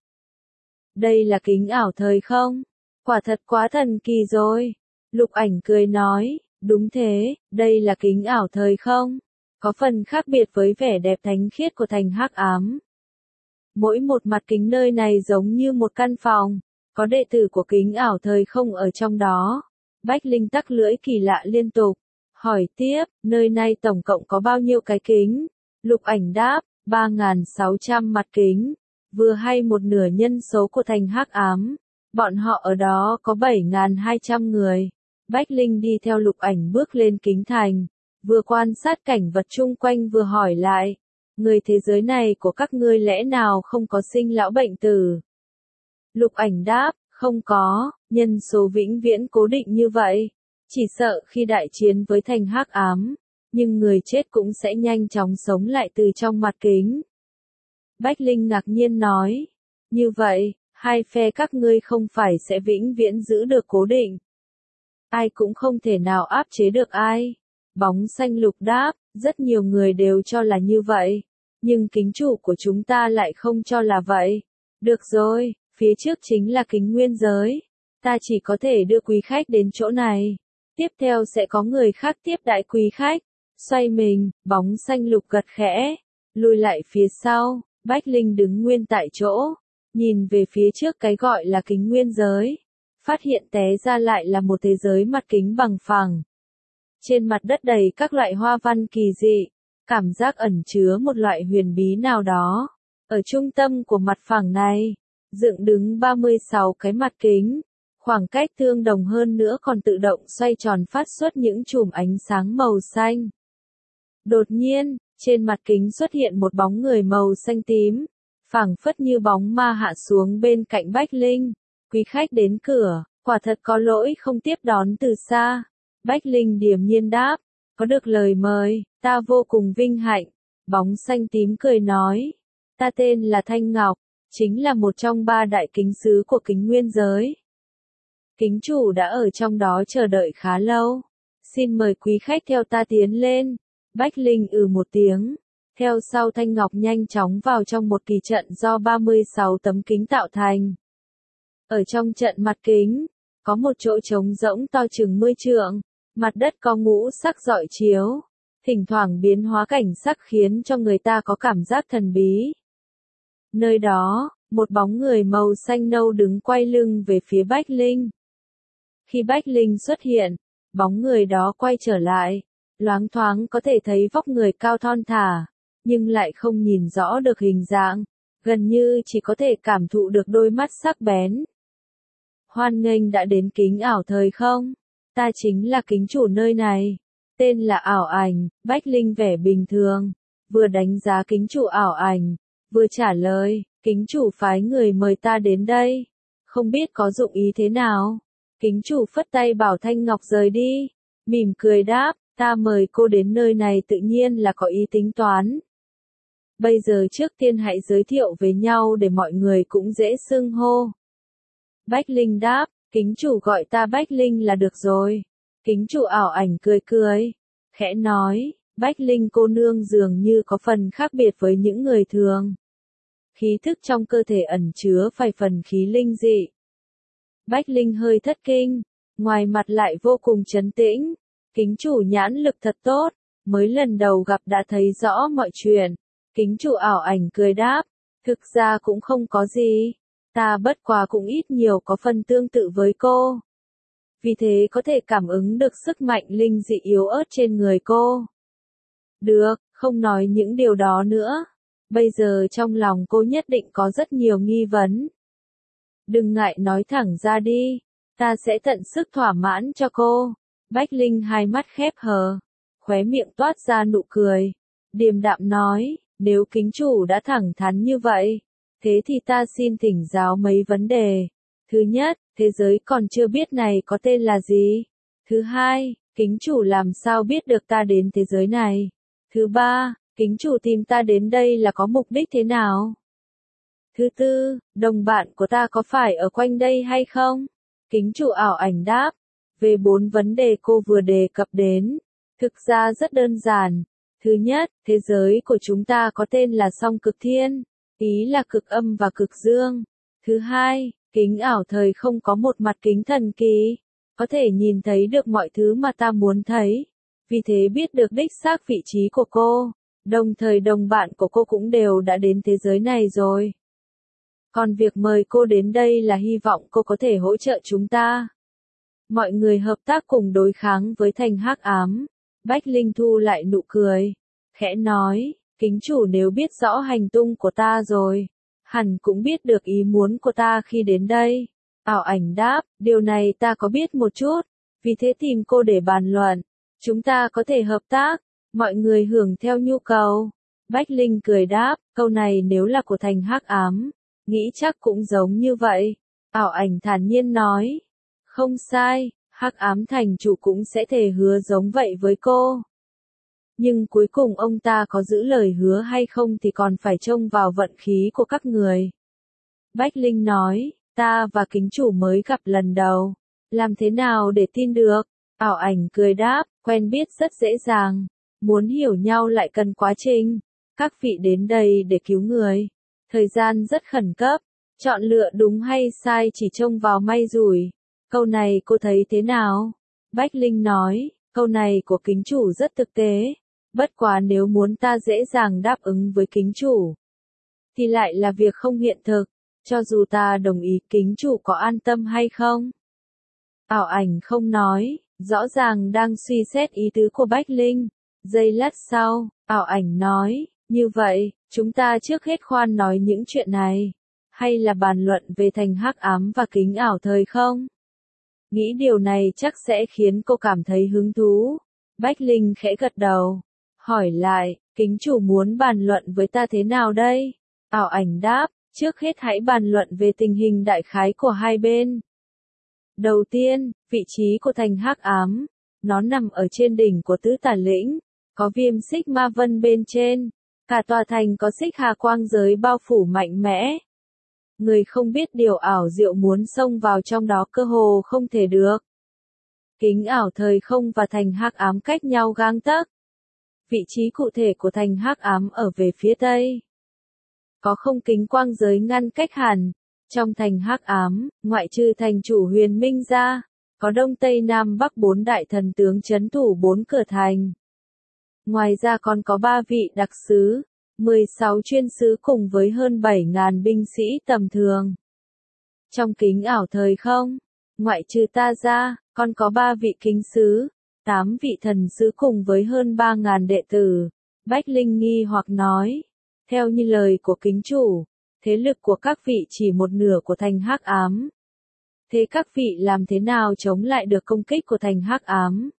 Đây là kính ảo thời không? Quả thật quá thần kỳ rồi. Lục Ảnh cười nói, đúng thế, đây là kính ảo thời không? Có phần khác biệt với vẻ đẹp thánh khiết của thành hắc ám. Mỗi một mặt kính nơi này giống như một căn phòng, có đệ tử của kính ảo thời không ở trong đó. Bách Linh tắc lưỡi kỳ lạ liên tục. Hỏi tiếp, nơi này tổng cộng có bao nhiêu cái kính? Lục Ảnh đáp, 3.600 mặt kính. Vừa hay một nửa nhân số của thành hắc ám. Bọn họ ở đó có 7.200 người. Bách Linh đi theo Lục Ảnh bước lên kính thành. Vừa quan sát cảnh vật chung quanh vừa hỏi lại. Người thế giới này của các ngươi lẽ nào không có sinh lão bệnh tử? Lục Ảnh đáp, không có, nhân số vĩnh viễn cố định như vậy. Chỉ sợ khi đại chiến với thành hắc ám, nhưng người chết cũng sẽ nhanh chóng sống lại từ trong mặt kính. Bách Linh ngạc nhiên nói, như vậy, hai phe các ngươi không phải sẽ vĩnh viễn giữ được cố định. Ai cũng không thể nào áp chế được ai. Bóng xanh lục đáp, rất nhiều người đều cho là như vậy. Nhưng kính chủ của chúng ta lại không cho là vậy. Được rồi, phía trước chính là kính nguyên giới. Ta chỉ có thể đưa quý khách đến chỗ này. Tiếp theo sẽ có người khác tiếp đãi quý khách. Xoay mình, bóng xanh lục gật khẽ. Lùi lại phía sau, Bách Linh đứng nguyên tại chỗ. Nhìn về phía trước cái gọi là kính nguyên giới. Phát hiện té ra lại là một thế giới mặt kính bằng phẳng. Trên mặt đất đầy các loại hoa văn kỳ dị. Cảm giác ẩn chứa một loại huyền bí nào đó. Ở trung tâm của mặt phẳng này, dựng đứng 36 cái mặt kính. Khoảng cách tương đồng hơn nữa còn tự động xoay tròn phát xuất những chùm ánh sáng màu xanh. Đột nhiên, trên mặt kính xuất hiện một bóng người màu xanh tím, phảng phất như bóng ma hạ xuống bên cạnh Bách Linh. Quý khách đến cửa, quả thật có lỗi không tiếp đón từ xa. Bách Linh điềm nhiên đáp, có được lời mời, ta vô cùng vinh hạnh. Bóng xanh tím cười nói, ta tên là Thanh Ngọc, chính là một trong 3 đại kính sứ của kính nguyên giới. Kính chủ đã ở trong đó chờ đợi khá lâu. Xin mời quý khách theo ta tiến lên. Bách Linh một tiếng. Theo sau Thanh Ngọc nhanh chóng vào trong một kỳ trận do 36 tấm kính tạo thành. Ở trong trận mặt kính, có một chỗ trống rỗng to chừng 10 trượng. Mặt đất có ngũ sắc rọi chiếu. Thỉnh thoảng biến hóa cảnh sắc khiến cho người ta có cảm giác thần bí. Nơi đó, một bóng người màu xanh nâu đứng quay lưng về phía Bách Linh. Khi Bách Linh xuất hiện, bóng người đó quay trở lại, loáng thoáng có thể thấy vóc người cao thon thả, nhưng lại không nhìn rõ được hình dạng, gần như chỉ có thể cảm thụ được đôi mắt sắc bén. Hoan nghênh đã đến kính ảo thời không? Ta chính là kính chủ nơi này, tên là Ảo Ảnh. Bách Linh vẻ bình thường, vừa đánh giá kính chủ Ảo Ảnh, vừa trả lời, kính chủ phái người mời ta đến đây, không biết có dụng ý thế nào. Kính chủ phất tay bảo Thanh Ngọc rời đi, mỉm cười đáp, ta mời cô đến nơi này tự nhiên là có ý tính toán. Bây giờ trước tiên hãy giới thiệu với nhau để mọi người cũng dễ xưng hô. Bách Linh đáp, kính chủ gọi ta Bách Linh là được rồi. Kính chủ Ảo Ảnh cười cười, khẽ nói, Bách Linh cô nương dường như có phần khác biệt với những người thường. Khí thức trong cơ thể ẩn chứa vài phần khí linh dị. Bách Linh hơi thất kinh, ngoài mặt lại vô cùng trấn tĩnh. Kính chủ nhãn lực thật tốt, mới lần đầu gặp đã thấy rõ mọi chuyện. Kính chủ Ảo Ảnh cười đáp, thực ra cũng không có gì, ta bất quá cũng ít nhiều có phần tương tự với cô. Vì thế có thể cảm ứng được sức mạnh linh dị yếu ớt trên người cô. Được, không nói những điều đó nữa. Bây giờ trong lòng cô nhất định có rất nhiều nghi vấn. Đừng ngại nói thẳng ra đi, ta sẽ tận sức thỏa mãn cho cô. Bách Linh hai mắt khép hờ, khóe miệng toát ra nụ cười, điềm đạm nói, nếu kính chủ đã thẳng thắn như vậy, thế thì ta xin thỉnh giáo mấy vấn đề. Thứ nhất, thế giới còn chưa biết này có tên là gì? Thứ hai, kính chủ làm sao biết được ta đến thế giới này? Thứ ba, kính chủ tìm ta đến đây là có mục đích thế nào? Thứ tư, đồng bạn của ta có phải ở quanh đây hay không? Kính chủ Ảo Ảnh đáp, về 4 vấn đề cô vừa đề cập đến, thực ra rất đơn giản. Thứ nhất, thế giới của chúng ta có tên là song cực thiên, ý là cực âm và cực dương. Thứ hai, kính ảo thời không có một mặt kính thần kỳ, có thể nhìn thấy được mọi thứ mà ta muốn thấy, vì thế biết được đích xác vị trí của cô, đồng thời đồng bạn của cô cũng đều đã đến thế giới này rồi. Còn việc mời cô đến đây là hy vọng cô có thể hỗ trợ chúng ta. Mọi người hợp tác cùng đối kháng với thành hắc ám. Bách Linh thu lại nụ cười, khẽ nói, kính chủ nếu biết rõ hành tung của ta rồi, hẳn cũng biết được ý muốn của ta khi đến đây. Ảo Ảnh đáp, điều này ta có biết một chút, vì thế tìm cô để bàn luận. Chúng ta có thể hợp tác, mọi người hưởng theo nhu cầu. Bách Linh cười đáp, câu này nếu là của thành hắc ám, nghĩ chắc cũng giống như vậy. Ảo Ảnh thản nhiên nói, không sai, hắc ám thành chủ cũng sẽ thề hứa giống vậy với cô. Nhưng cuối cùng ông ta có giữ lời hứa hay không thì còn phải trông vào vận khí của các người. Bách Linh nói, ta và kính chủ mới gặp lần đầu, làm thế nào để tin được? Ảo Ảnh cười đáp, quen biết rất dễ dàng, muốn hiểu nhau lại cần quá trình. Các vị đến đây để cứu người, thời gian rất khẩn cấp, chọn lựa đúng hay sai chỉ trông vào may rủi. Câu này cô thấy thế nào? Bách Linh nói, câu này của kính chủ rất thực tế, bất quá nếu muốn ta dễ dàng đáp ứng với kính chủ, thì lại là việc không hiện thực, cho dù ta đồng ý kính chủ có an tâm hay không? Ảo Ảnh không nói, rõ ràng đang suy xét ý tứ của Bách Linh. Giây lát sau, Ảo Ảnh nói, như vậy, chúng ta trước hết khoan nói những chuyện này, hay là bàn luận về thành hắc ám và kính ảo thời không? Nghĩ điều này chắc sẽ khiến cô cảm thấy hứng thú. Bách Linh khẽ gật đầu. Hỏi lại, kính chủ muốn bàn luận với ta thế nào đây? Ảo ảnh đáp, trước hết hãy bàn luận về tình hình đại khái của hai bên. Đầu tiên, vị trí của thành hắc ám. Nó nằm ở trên đỉnh của tứ tà lĩnh, có viêm xích ma vân bên trên. Cả tòa thành có xích hà quang giới bao phủ mạnh mẽ. Người không biết điều ảo diệu muốn xông vào trong đó cơ hồ không thể được. Kính ảo thời không và thành hắc ám cách nhau gang tấc. Vị trí cụ thể của thành hắc ám ở về phía tây. Có không kính quang giới ngăn cách hẳn. Trong thành hắc ám, ngoại trừ thành chủ Huyền Minh ra, có đông tây nam bắc 4 đại thần tướng trấn thủ 4 cửa thành. Ngoài ra còn có 3 vị đặc sứ, 16 chuyên sứ cùng với hơn 7.000 binh sĩ tầm thường. Trong kính ảo thời không, ngoại trừ ta ra, còn có 3 vị kính sứ, 8 vị thần sứ cùng với hơn 3.000 đệ tử. Bách Linh nghi hoặc nói, theo như lời của kính chủ, thế lực của các vị chỉ một nửa của thành hắc ám. Thế các vị làm thế nào chống lại được công kích của thành hắc ám?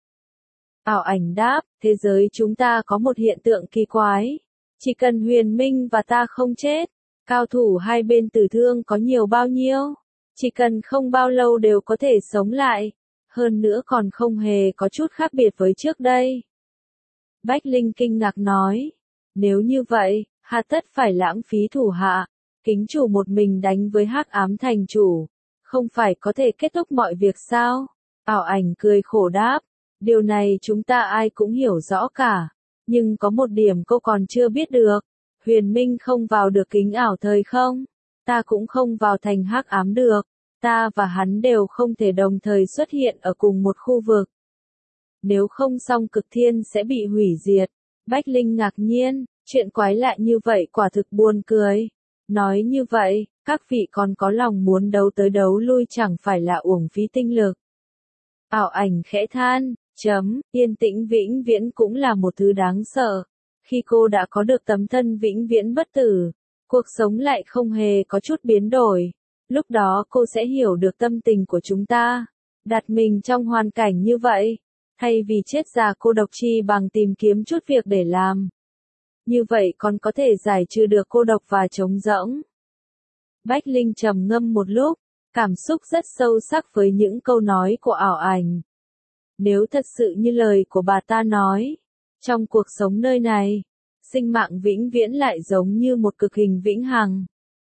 Ảo ảnh đáp, thế giới chúng ta có một hiện tượng kỳ quái. Chỉ cần Huyền Minh và ta không chết, cao thủ hai bên tử thương có nhiều bao nhiêu, chỉ cần không bao lâu đều có thể sống lại. Hơn nữa còn không hề có chút khác biệt với trước đây. Bách Linh kinh ngạc nói, nếu như vậy, hà tất phải lãng phí thủ hạ, kính chủ một mình đánh với hắc ám thành chủ, không phải có thể kết thúc mọi việc sao? Ảo ảnh cười khổ đáp, điều này chúng ta ai cũng hiểu rõ cả, nhưng có một điểm cô còn chưa biết được, Huyền Minh không vào được kính ảo thời không, ta cũng không vào thành hắc ám được, ta và hắn đều không thể đồng thời xuất hiện ở cùng một khu vực. Nếu không Song Cực Thiên sẽ bị hủy diệt. Bách Linh ngạc nhiên, chuyện quái lạ như vậy quả thực buồn cười. Nói như vậy, các vị còn có lòng muốn đấu tới đấu lui chẳng phải là uổng phí tinh lực. Ảo ảnh khẽ than, yên tĩnh vĩnh viễn cũng là một thứ đáng sợ. Khi cô đã có được tấm thân vĩnh viễn bất tử, cuộc sống lại không hề có chút biến đổi. Lúc đó cô sẽ hiểu được tâm tình của chúng ta. Đặt mình trong hoàn cảnh như vậy, thay vì chết già cô độc chi bằng tìm kiếm chút việc để làm. Như vậy còn có thể giải trừ được cô độc và trống rỗng. Bách Linh trầm ngâm một lúc, cảm xúc rất sâu sắc với những câu nói của ảo ảnh. Nếu thật sự như lời của bà ta nói, trong cuộc sống nơi này, sinh mạng vĩnh viễn lại giống như một cực hình vĩnh hằng.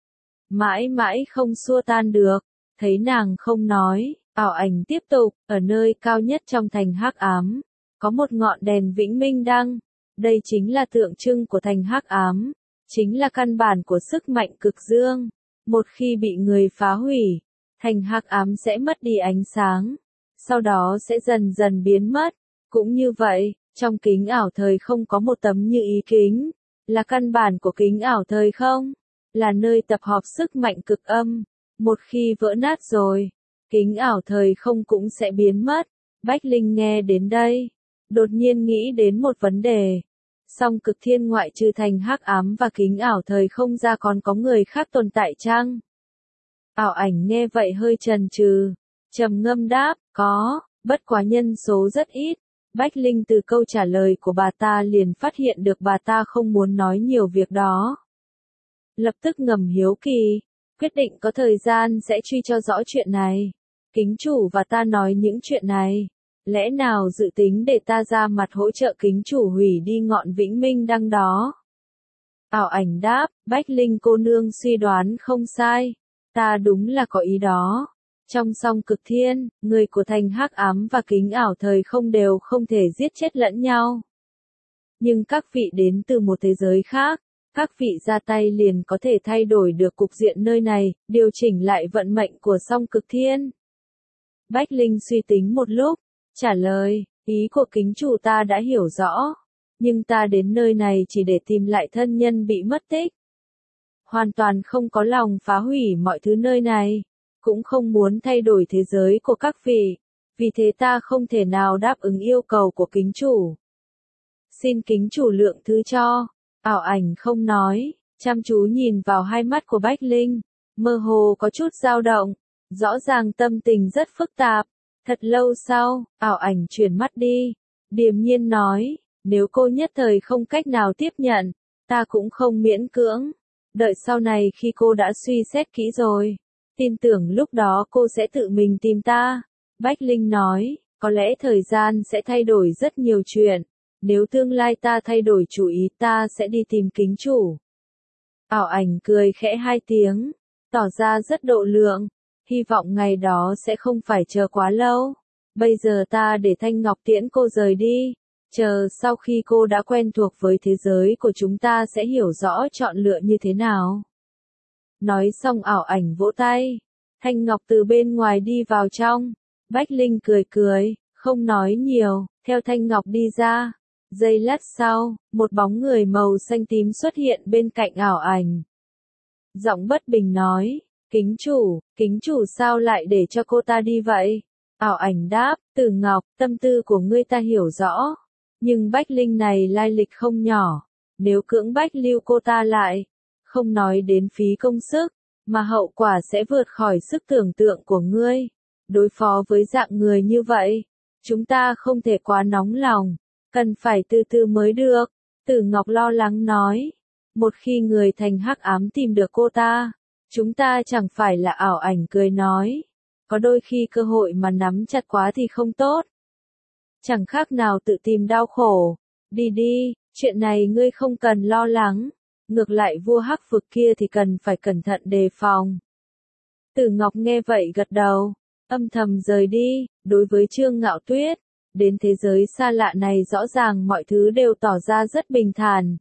Mãi mãi không xua tan được, thấy nàng không nói, ảo ảnh tiếp tục, ở nơi cao nhất trong thành hắc ám, có một ngọn đèn vĩnh minh đăng, đây chính là tượng trưng của thành hắc ám, chính là căn bản của sức mạnh cực dương. Một khi bị người phá hủy, thành hắc ám sẽ mất đi ánh sáng, sau đó sẽ dần dần biến mất. Cũng như vậy, trong kính ảo thời không có một tấm như ý kính, là căn bản của kính ảo thời không, là nơi tập hợp sức mạnh cực âm. Một khi vỡ nát rồi, kính ảo thời không cũng sẽ biến mất. Bách Linh nghe đến đây, đột nhiên nghĩ đến một vấn đề. Song Cực Thiên ngoại trừ thành hắc ám và kính ảo thời không ra còn có người khác tồn tại chăng? Ảo ảnh nghe vậy hơi chần chừ, trầm ngâm đáp, có, bất quá nhân số rất ít. Bách Linh từ câu trả lời của bà ta liền phát hiện được bà ta không muốn nói nhiều việc đó. Lập tức ngầm hiếu kỳ, quyết định có thời gian sẽ truy cho rõ chuyện này. Kính chủ và ta nói những chuyện này, lẽ nào dự tính để ta ra mặt hỗ trợ kính chủ hủy đi ngọn vĩnh minh đăng đó? Ảo ảnh đáp, Bách Linh cô nương suy đoán không sai, ta đúng là có ý đó. Trong Song Cực Thiên, người của thành hắc ám và kính ảo thời không đều không thể giết chết lẫn nhau. Nhưng các vị đến từ một thế giới khác, các vị ra tay liền có thể thay đổi được cục diện nơi này, điều chỉnh lại vận mệnh của Song Cực Thiên. Bách Linh suy tính một lúc, trả lời, ý của kính chủ ta đã hiểu rõ, nhưng ta đến nơi này chỉ để tìm lại thân nhân bị mất tích. Hoàn toàn không có lòng phá hủy mọi thứ nơi này, cũng không muốn thay đổi thế giới của các vị, vì thế ta không thể nào đáp ứng yêu cầu của kính chủ. Xin kính chủ lượng thứ cho. Ảo ảnh không nói, chăm chú nhìn vào hai mắt của Bách Linh, mơ hồ có chút dao động, rõ ràng tâm tình rất phức tạp. Thật lâu sau, ảo ảnh chuyển mắt đi. Điềm nhiên nói, nếu cô nhất thời không cách nào tiếp nhận, ta cũng không miễn cưỡng. Đợi sau này khi cô đã suy xét kỹ rồi, tin tưởng lúc đó cô sẽ tự mình tìm ta. Bách Linh nói, có lẽ thời gian sẽ thay đổi rất nhiều chuyện. Nếu tương lai ta thay đổi chủ ý ta sẽ đi tìm kính chủ. Ảo ảnh cười khẽ 2 tiếng, tỏ ra rất độ lượng. Hy vọng ngày đó sẽ không phải chờ quá lâu. Bây giờ ta để Thanh Ngọc tiễn cô rời đi. Chờ sau khi cô đã quen thuộc với thế giới của chúng ta sẽ hiểu rõ chọn lựa như thế nào. Nói xong ảo ảnh vỗ tay. Thanh Ngọc từ bên ngoài đi vào trong. Bách Linh cười cười, không nói nhiều, theo Thanh Ngọc đi ra. Giây lát sau, một bóng người màu xanh tím xuất hiện bên cạnh ảo ảnh. Giọng bất bình nói, kính chủ sao lại để cho cô ta đi vậy? Ảo ảnh đáp, Tử Ngọc, tâm tư của ngươi ta hiểu rõ. Nhưng Bách Linh này lai lịch không nhỏ. Nếu cưỡng bách lưu cô ta lại, không nói đến phí công sức, mà hậu quả sẽ vượt khỏi sức tưởng tượng của ngươi. Đối phó với dạng người như vậy, chúng ta không thể quá nóng lòng, cần phải từ từ mới được. Tử Ngọc lo lắng nói, một khi người thành hắc ám tìm được cô ta, chúng ta chẳng phải là ảo ảnh cười nói. Có đôi khi cơ hội mà nắm chặt quá thì không tốt. Chẳng khác nào tự tìm đau khổ. Đi đi, chuyện này ngươi không cần lo lắng. Ngược lại vua hắc vực kia thì cần phải cẩn thận đề phòng. Tử Ngọc nghe vậy gật đầu, âm thầm rời đi. Đối với Trương Ngạo Tuyết, đến thế giới xa lạ này rõ ràng mọi thứ đều tỏ ra rất bình thản.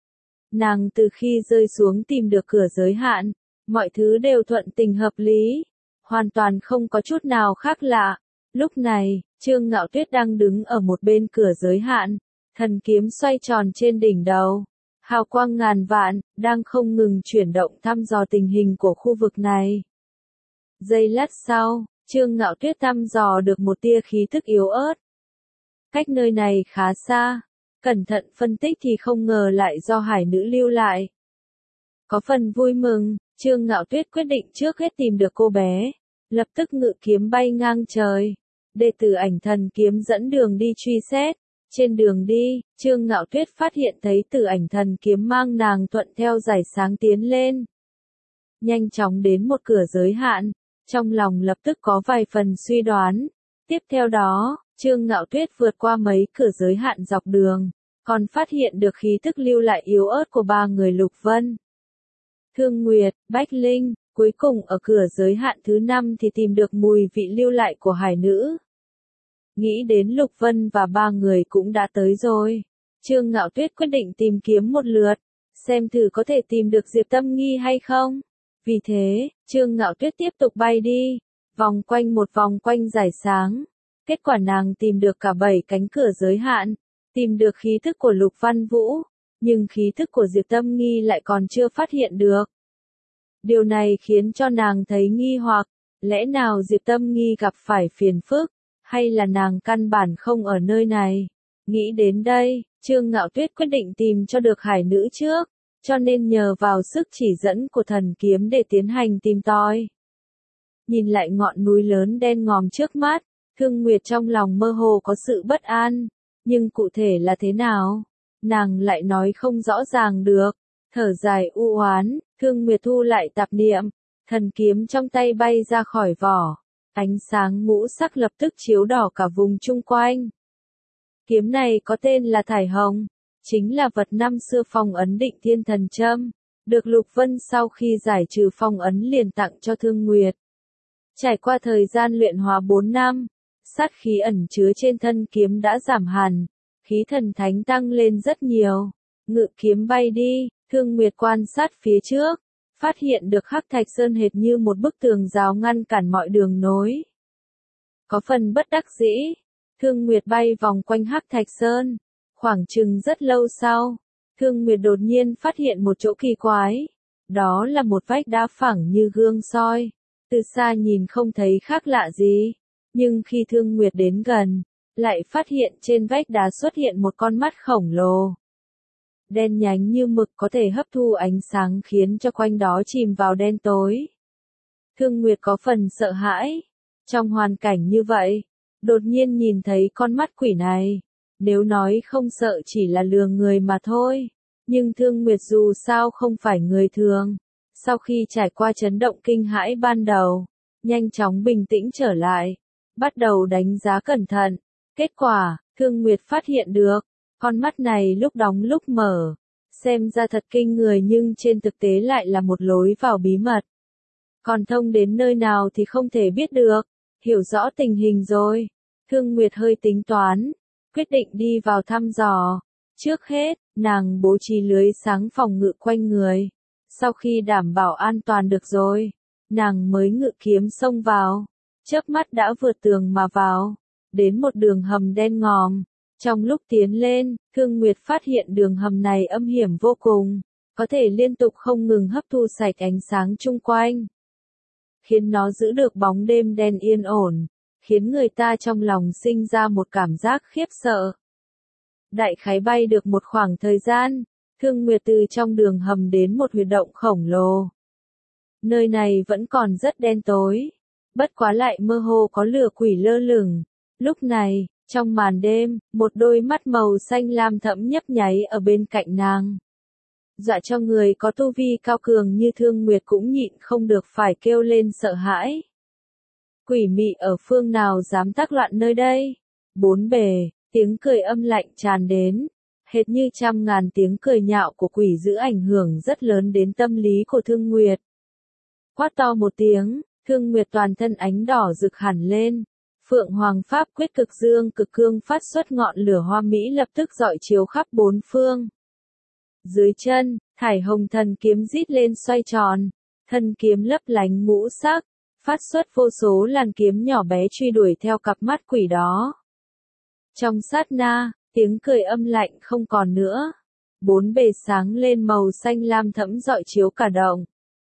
Nàng từ khi rơi xuống tìm được cửa giới hạn, mọi thứ đều thuận tình hợp lý, hoàn toàn không có chút nào khác lạ. Lúc này, Trương Ngạo Tuyết đang đứng ở một bên cửa giới hạn, thần kiếm xoay tròn trên đỉnh đầu. Hào quang ngàn vạn, đang không ngừng chuyển động thăm dò tình hình của khu vực này. Giây lát sau, Trương Ngạo Tuyết thăm dò được một tia khí tức yếu ớt. Cách nơi này khá xa, cẩn thận phân tích thì không ngờ lại do hải nữ lưu lại. Có phần vui mừng, Trương Ngạo Tuyết quyết định trước hết tìm được cô bé, lập tức ngự kiếm bay ngang trời. Đệ tử Ảnh Thần kiếm dẫn đường đi truy xét. Trên đường đi, Trương Ngạo Tuyết phát hiện thấy Tử Ảnh Thần kiếm mang nàng thuận theo dải sáng tiến lên. Nhanh chóng đến một cửa giới hạn, trong lòng lập tức có vài phần suy đoán. Tiếp theo đó, Trương Ngạo Tuyết vượt qua mấy cửa giới hạn dọc đường, còn phát hiện được khí tức lưu lại yếu ớt của 3 người Lục Vân, Thương Nguyệt, Bách Linh. Cuối cùng ở cửa giới hạn thứ 5 thì tìm được mùi vị lưu lại của hải nữ. Nghĩ đến Lục Vân và 3 người cũng đã tới rồi. Trương Ngạo Tuyết quyết định tìm kiếm một lượt, xem thử có thể tìm được Diệp Tâm Nghi hay không. Vì thế, Trương Ngạo Tuyết tiếp tục bay đi, vòng quanh một vòng quanh dải sáng. Kết quả nàng tìm được cả 7 cánh cửa giới hạn, tìm được khí thức của Lục Văn Vũ, nhưng khí thức của Diệp Tâm Nghi lại còn chưa phát hiện được. Điều này khiến cho nàng thấy nghi hoặc, lẽ nào Diệp Tâm Nghi gặp phải phiền phức, hay là nàng căn bản không ở nơi này. Nghĩ đến đây, Trương Ngạo Tuyết quyết định tìm cho được hải nữ trước, cho nên nhờ vào sức chỉ dẫn của thần kiếm để tiến hành tìm tòi. Nhìn lại ngọn núi lớn đen ngòm trước mắt, Thương Nguyệt trong lòng mơ hồ có sự bất an, nhưng cụ thể là thế nào, nàng lại nói không rõ ràng được. Thở dài u oán, Thương Nguyệt thu lại tạp niệm, thần kiếm trong tay bay ra khỏi vỏ. Ánh sáng ngũ sắc lập tức chiếu đỏ cả vùng chung quanh. Kiếm này có tên là Thải Hồng, chính là vật năm xưa phong ấn Định Thiên Thần Châm, được Lục Vân sau khi giải trừ phong ấn liền tặng cho Thương Nguyệt. Trải qua thời gian luyện hóa 4 năm, sát khí ẩn chứa trên thân kiếm đã giảm hẳn, khí thần thánh tăng lên rất nhiều. Ngự kiếm bay đi, Thương Nguyệt quan sát phía trước, phát hiện được Hắc Thạch Sơn hệt như một bức tường rào ngăn cản mọi đường nối. Có phần bất đắc dĩ, Thương Nguyệt bay vòng quanh Hắc Thạch Sơn, khoảng chừng rất lâu sau, Thương Nguyệt đột nhiên phát hiện một chỗ kỳ quái, đó là một vách đá phẳng như gương soi, từ xa nhìn không thấy khác lạ gì, nhưng khi Thương Nguyệt đến gần, lại phát hiện trên vách đá xuất hiện một con mắt khổng lồ. Đen nhánh như mực có thể hấp thu ánh sáng khiến cho quanh đó chìm vào đen tối. Thương Nguyệt có phần sợ hãi. Trong hoàn cảnh như vậy, Đột nhiên nhìn thấy con mắt quỷ này. Nếu nói không sợ chỉ là lừa người mà thôi. Nhưng Thương Nguyệt dù sao không phải người thường. Sau khi trải qua chấn động kinh hãi ban đầu, nhanh chóng bình tĩnh trở lại. Bắt đầu đánh giá cẩn thận. Kết quả, Thương Nguyệt phát hiện được, con mắt này lúc đóng lúc mở. Xem ra thật kinh người nhưng trên thực tế lại là một lối vào bí mật. Còn thông đến nơi nào thì không thể biết được. Hiểu rõ tình hình rồi. Thương Nguyệt hơi tính toán. Quyết định đi vào thăm dò. Trước hết, nàng bố trí lưới sáng phòng ngự quanh người. Sau khi đảm bảo an toàn được rồi, nàng mới ngự kiếm xông vào. Chớp mắt đã vượt tường mà vào. Đến một đường hầm đen ngòm. Trong lúc tiến lên, Thương Nguyệt phát hiện đường hầm này âm hiểm vô cùng. Có thể liên tục không ngừng hấp thu sạch ánh sáng chung quanh. Khiến nó giữ được bóng đêm đen yên ổn. Khiến người ta trong lòng sinh ra một cảm giác khiếp sợ. Đại khái bay được một khoảng thời gian, Thương Nguyệt từ trong đường hầm đến một huyệt động khổng lồ. Nơi này vẫn còn rất đen tối. Bất quá lại mơ hồ có lửa quỷ lơ lửng. Lúc này, trong màn đêm, một đôi mắt màu xanh lam thẫm nhấp nháy ở bên cạnh nàng. Dọa cho người có tu vi cao cường như Thương Nguyệt cũng nhịn không được phải kêu lên sợ hãi. Quỷ mị ở phương nào dám tác loạn nơi đây? Bốn bề, tiếng cười âm lạnh tràn đến. Hệt như trăm ngàn tiếng cười nhạo của quỷ giữ ảnh hưởng rất lớn đến tâm lý của Thương Nguyệt. Quát to một tiếng, Thương Nguyệt toàn thân ánh đỏ rực hẳn lên. Phượng Hoàng Pháp quyết cực dương cực cương phát xuất ngọn lửa hoa mỹ lập tức rọi chiếu khắp bốn phương. Dưới chân, thải hồng thần kiếm rít lên xoay tròn. Thân kiếm lấp lánh ngũ sắc, phát xuất vô số làn kiếm nhỏ bé truy đuổi theo cặp mắt quỷ đó. Trong sát na, tiếng cười âm lạnh không còn nữa. Bốn bề sáng lên màu xanh lam thẫm rọi chiếu cả động.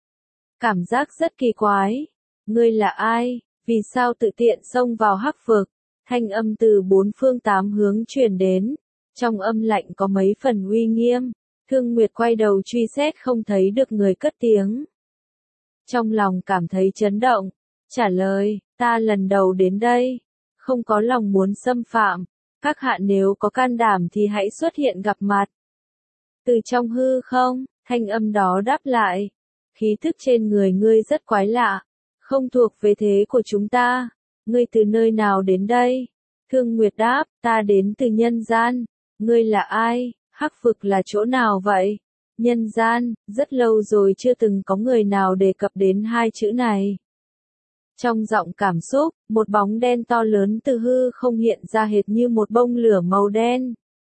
Cảm giác rất kỳ quái. Ngươi là ai? Vì sao tự tiện xông vào hắc vực? Thanh âm từ bốn phương tám hướng truyền đến. Trong âm lạnh có mấy phần uy nghiêm. Thương Nguyệt quay đầu truy xét không thấy được người cất tiếng. Trong lòng cảm thấy chấn động. Trả lời, ta lần đầu đến đây. Không có lòng muốn xâm phạm. Các hạ nếu có can đảm thì hãy xuất hiện gặp mặt. Từ trong hư không, thanh âm đó đáp lại. Khí thức trên người ngươi rất quái lạ. Không thuộc về thế của chúng ta. Ngươi từ nơi nào đến đây? Thương Nguyệt đáp, ta đến từ nhân gian. Ngươi là ai? Hắc vực là chỗ nào vậy? Nhân gian, rất lâu rồi chưa từng có người nào đề cập đến hai chữ này. Trong giọng cảm xúc, một bóng đen to lớn từ hư không hiện ra hệt như một bông lửa màu đen.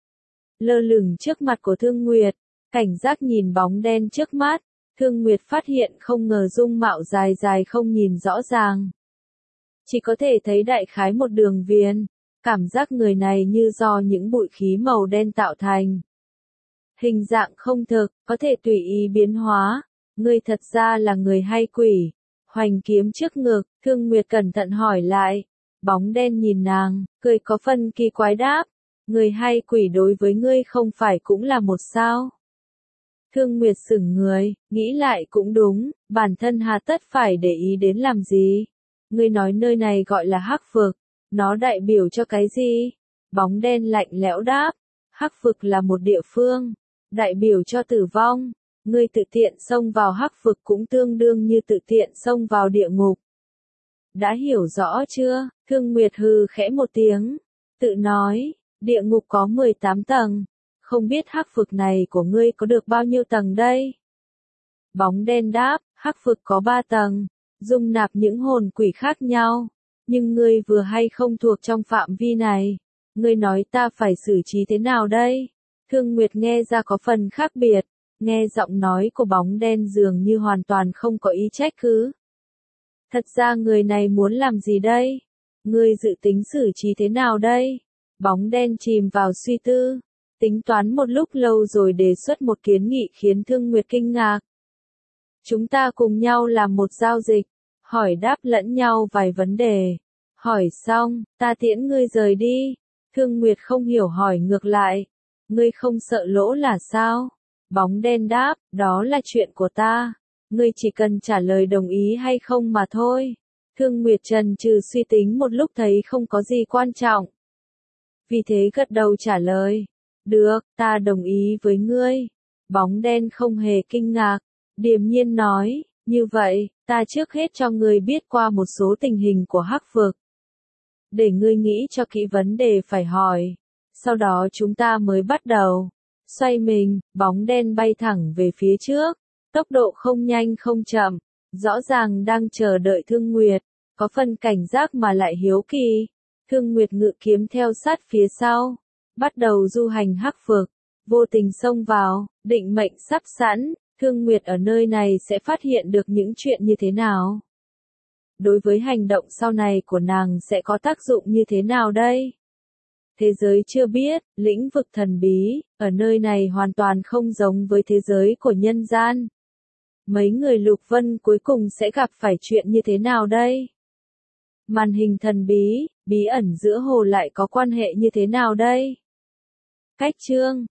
Lơ lửng trước mặt của Thương Nguyệt, cảnh giác nhìn bóng đen trước mắt, Thương Nguyệt phát hiện không ngờ dung mạo dài dài không nhìn rõ ràng. Chỉ có thể thấy đại khái một đường viền, cảm giác người này như do những bụi khí màu đen tạo thành. Hình dạng không thực, có thể tùy ý biến hóa, ngươi thật ra là người hay quỷ? Hoành kiếm trước ngực, Thương Nguyệt cẩn thận hỏi lại. Bóng đen nhìn nàng, cười có phần kỳ quái đáp. Người hay quỷ đối với ngươi không phải cũng là một sao? Thương Nguyệt sững người, nghĩ lại cũng đúng, bản thân hà tất phải để ý đến làm gì? Ngươi nói nơi này gọi là hắc vực, nó đại biểu cho cái gì? Bóng đen lạnh lẽo đáp. Hắc vực là một địa phương, đại biểu cho tử vong. Ngươi tự tiện xông vào hắc vực cũng tương đương như tự tiện xông vào địa ngục. Đã hiểu rõ chưa? Thương Nguyệt hừ khẽ một tiếng. Tự nói, địa ngục có 18 tầng. Không biết hắc vực này của ngươi có được bao nhiêu tầng đây? Bóng đen đáp, hắc vực có 3 tầng, dung nạp những hồn quỷ khác nhau. Nhưng ngươi vừa hay không thuộc trong phạm vi này. Ngươi nói ta phải xử trí thế nào đây? Thương Nguyệt nghe ra có phần khác biệt. Nghe giọng nói của bóng đen dường như hoàn toàn không có ý trách cứ. Thật ra người này muốn làm gì đây? Ngươi dự tính xử trí thế nào đây? Bóng đen chìm vào suy tư. Tính toán một lúc lâu rồi đề xuất một kiến nghị khiến Thương Nguyệt kinh ngạc. Chúng ta cùng nhau làm một giao dịch. Hỏi đáp lẫn nhau vài vấn đề. Hỏi xong, ta tiễn ngươi rời đi. Thương Nguyệt không hiểu hỏi ngược lại. Ngươi không sợ lỗ là sao? Bóng đen đáp, đó là chuyện của ta. Ngươi chỉ cần trả lời đồng ý hay không mà thôi. Thương Nguyệt chần chừ suy tính một lúc thấy không có gì quan trọng. Vì thế gật đầu trả lời. Được, ta đồng ý với ngươi. Bóng đen không hề kinh ngạc, điềm nhiên nói, như vậy, ta trước hết cho ngươi biết qua một số tình hình của Hắc vực. Để ngươi nghĩ cho kỹ vấn đề phải hỏi. Sau đó chúng ta mới bắt đầu. Xoay mình, bóng đen bay thẳng về phía trước. Tốc độ không nhanh không chậm. Rõ ràng đang chờ đợi Thương Nguyệt. Có phần cảnh giác mà lại hiếu kỳ. Thương Nguyệt ngự kiếm theo sát phía sau. Bắt đầu du hành Hắc vực. Vô tình xông vào, định mệnh sắp sẵn. Thương Nguyệt ở nơi này sẽ phát hiện được những chuyện như thế nào? Đối với hành động sau này của nàng sẽ có tác dụng như thế nào đây? Thế giới chưa biết, lĩnh vực thần bí, ở nơi này hoàn toàn không giống với thế giới của nhân gian. Mấy người Lục Vân cuối cùng sẽ gặp phải chuyện như thế nào đây? Màn hình thần bí, bí ẩn giữa hồ lại có quan hệ như thế nào đây? Cách chương